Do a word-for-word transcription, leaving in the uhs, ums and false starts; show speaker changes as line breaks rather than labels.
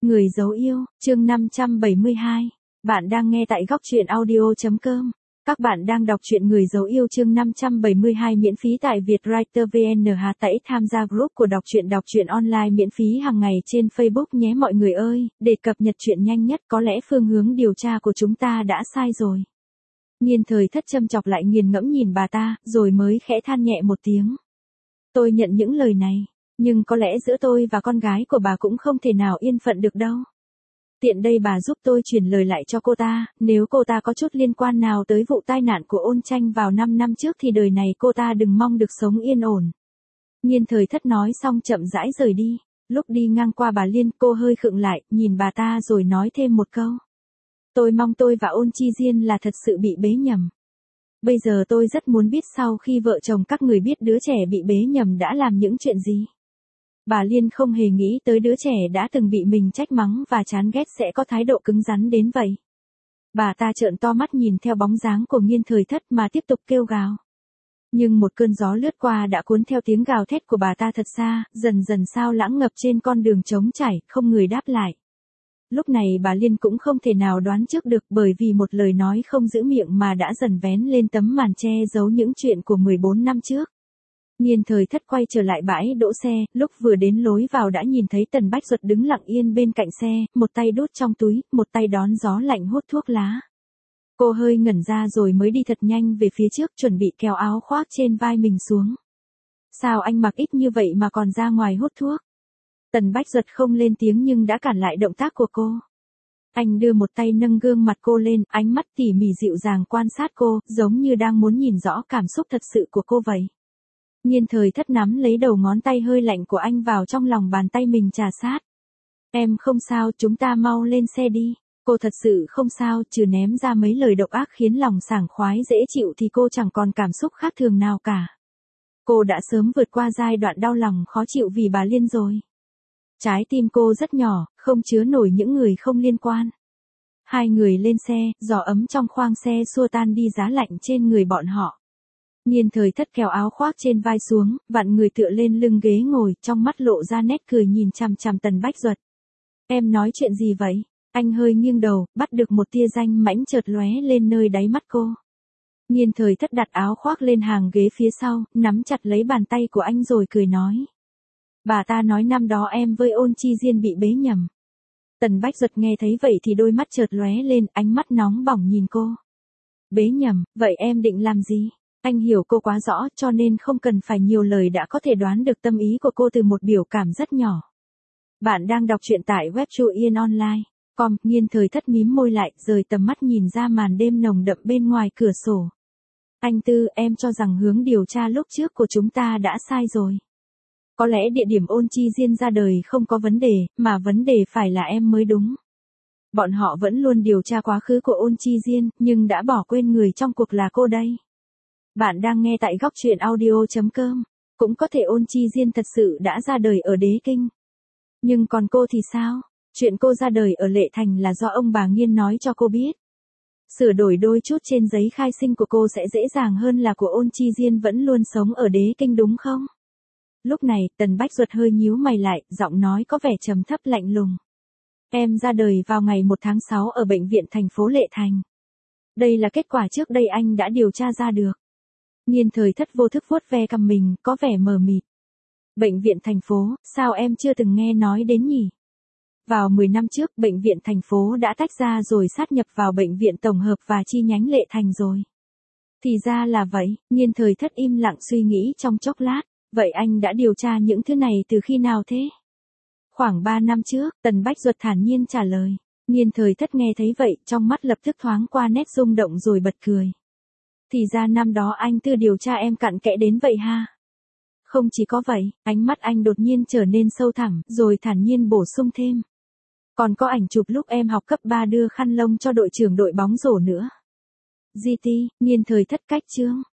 Người dấu yêu, chương năm trăm bảy mươi hai. Bạn đang nghe tại góc truyện audio chấm com. Các bạn đang đọc truyện Người dấu yêu chương năm trăm bảy mươi hai miễn phí tại Vietwriter vê en. Hà tẩy tham gia group của đọc truyện đọc truyện online miễn phí hàng ngày trên Facebook nhé mọi người ơi, để cập nhật truyện nhanh nhất. Có lẽ phương hướng điều tra của chúng ta đã sai rồi. Nghiên Thời Thất châm chọc lại nghiền ngẫm nhìn bà ta, rồi mới khẽ than nhẹ một tiếng. Tôi nhận những lời này. Nhưng có lẽ giữa tôi và con gái của bà cũng không thể nào yên phận được đâu. Tiện đây bà giúp tôi truyền lời lại cho cô ta, nếu cô ta có chút liên quan nào tới vụ tai nạn của Ôn Tranh vào năm năm trước thì đời này cô ta đừng mong được sống yên ổn. Nghiên Thời Thất nói xong chậm rãi rời đi. Lúc đi ngang qua bà Liên, cô hơi khựng lại, nhìn bà ta rồi nói thêm một câu. Tôi mong tôi và Ôn Chi Diên là thật sự bị bế nhầm. Bây giờ tôi rất muốn biết sau khi vợ chồng các người biết đứa trẻ bị bế nhầm đã làm những chuyện gì. Bà Liên không hề nghĩ tới đứa trẻ đã từng bị mình trách mắng và chán ghét sẽ có thái độ cứng rắn đến vậy. Bà ta trợn to mắt nhìn theo bóng dáng của Nghiên Thời Thất mà tiếp tục kêu gào. Nhưng một cơn gió lướt qua đã cuốn theo tiếng gào thét của bà ta thật xa, dần dần sao lãng ngập trên con đường trống trải, không người đáp lại. Lúc này bà Liên cũng không thể nào đoán trước được bởi vì một lời nói không giữ miệng mà đã dần vén lên tấm màn che giấu những chuyện của mười bốn năm trước. Nghiên Thời Thất quay trở lại bãi đỗ xe, lúc vừa đến lối vào đã nhìn thấy Tần Bách Duật đứng lặng yên bên cạnh xe, một tay đút trong túi, một tay đón gió lạnh hút thuốc lá. Cô hơi ngẩn ra rồi mới đi thật nhanh về phía trước chuẩn bị kéo áo khoác trên vai mình xuống. Sao anh mặc ít như vậy mà còn ra ngoài hút thuốc? Tần Bách Duật không lên tiếng nhưng đã cản lại động tác của cô. Anh đưa một tay nâng gương mặt cô lên, ánh mắt tỉ mỉ dịu dàng quan sát cô, giống như đang muốn nhìn rõ cảm xúc thật sự của cô vậy. Nghiên Thời Thất nắm lấy đầu ngón tay hơi lạnh của anh vào trong lòng bàn tay mình trà sát. Em không sao, chúng ta mau lên xe đi. Cô thật sự không sao, trừ ném ra mấy lời độc ác khiến lòng sảng khoái dễ chịu thì cô chẳng còn cảm xúc khác thường nào cả. Cô đã sớm vượt qua giai đoạn đau lòng khó chịu vì bà Liên rồi. Trái tim cô rất nhỏ, không chứa nổi những người không liên quan. Hai người lên xe, gió ấm trong khoang xe xua tan đi giá lạnh trên người bọn họ. Nghiên Thời Thất kéo áo khoác trên vai xuống, vặn người tựa lên lưng ghế ngồi, trong mắt lộ ra nét cười nhìn chằm chằm Tần Bách Duật. Em nói chuyện gì vậy? Anh hơi nghiêng đầu, bắt được một tia danh mãnh chợt lóe lên nơi đáy mắt cô. Nghiên Thời Thất đặt áo khoác lên hàng ghế phía sau, nắm chặt lấy bàn tay của anh rồi cười nói. Bà ta nói năm đó em với Ôn Chi Diên bị bế nhầm. Tần Bách Duật nghe thấy vậy thì đôi mắt chợt lóe lên, ánh mắt nóng bỏng nhìn cô. Bế nhầm, vậy em định làm gì? Anh hiểu cô quá rõ cho nên không cần phải nhiều lời đã có thể đoán được tâm ý của cô từ một biểu cảm rất nhỏ. Bạn đang đọc truyện tại web truyện online chấm com. Nghiên Thời Thất mím môi lại, rời tầm mắt nhìn ra màn đêm nồng đậm bên ngoài cửa sổ. Anh Tư, em cho rằng hướng điều tra lúc trước của chúng ta đã sai rồi. Có lẽ địa điểm Ôn Chi Diên ra đời không có vấn đề, mà vấn đề phải là em mới đúng. Bọn họ vẫn luôn điều tra quá khứ của Ôn Chi Diên, nhưng đã bỏ quên người trong cuộc là cô đây. Bạn đang nghe tại góc truyện audio chấm com. Cũng có thể Ôn Chi Diên thật sự đã ra đời ở Đế Kinh. Nhưng còn cô thì sao? Chuyện cô ra đời ở Lệ Thành là do ông bà Nghiên nói cho cô biết. Sửa đổi đôi chút trên giấy khai sinh của cô sẽ dễ dàng hơn là của Ôn Chi Diên vẫn luôn sống ở Đế Kinh đúng không? Lúc này, Tần Bách Duật hơi nhíu mày lại, giọng nói có vẻ trầm thấp lạnh lùng. Em ra đời vào ngày một tháng sáu ở bệnh viện thành phố Lệ Thành. Đây là kết quả trước đây anh đã điều tra ra được. Nghiên Thời Thất vô thức vuốt ve cằm mình, có vẻ mờ mịt. Bệnh viện thành phố, sao em chưa từng nghe nói đến nhỉ? Vào mười năm trước, bệnh viện thành phố đã tách ra rồi sát nhập vào bệnh viện tổng hợp và chi nhánh Lệ Thành rồi. Thì ra là vậy, Nghiên Thời Thất im lặng suy nghĩ trong chốc lát. Vậy anh đã điều tra những thứ này từ khi nào thế? Khoảng ba năm trước, Tần Bách Duật thản nhiên trả lời. Nghiên Thời Thất nghe thấy vậy, trong mắt lập tức thoáng qua nét rung động rồi bật cười. Thì ra năm đó anh Tư điều tra em cặn kẽ đến vậy ha? Không chỉ có vậy, ánh mắt anh đột nhiên trở nên sâu thẳm, rồi thản nhiên bổ sung thêm. Còn có ảnh chụp lúc em học cấp ba đưa khăn lông cho đội trưởng đội bóng rổ nữa. giê tê, Nghiên Thời Thất cách chương.